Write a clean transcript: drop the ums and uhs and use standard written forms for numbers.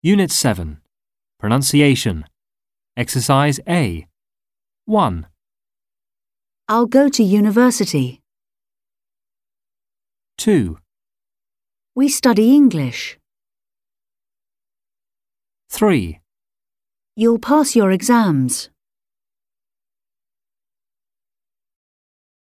Unit 7. Pronunciation. Exercise A. 1, I'll go to university. 2, We study English. 3, You'll pass your exams.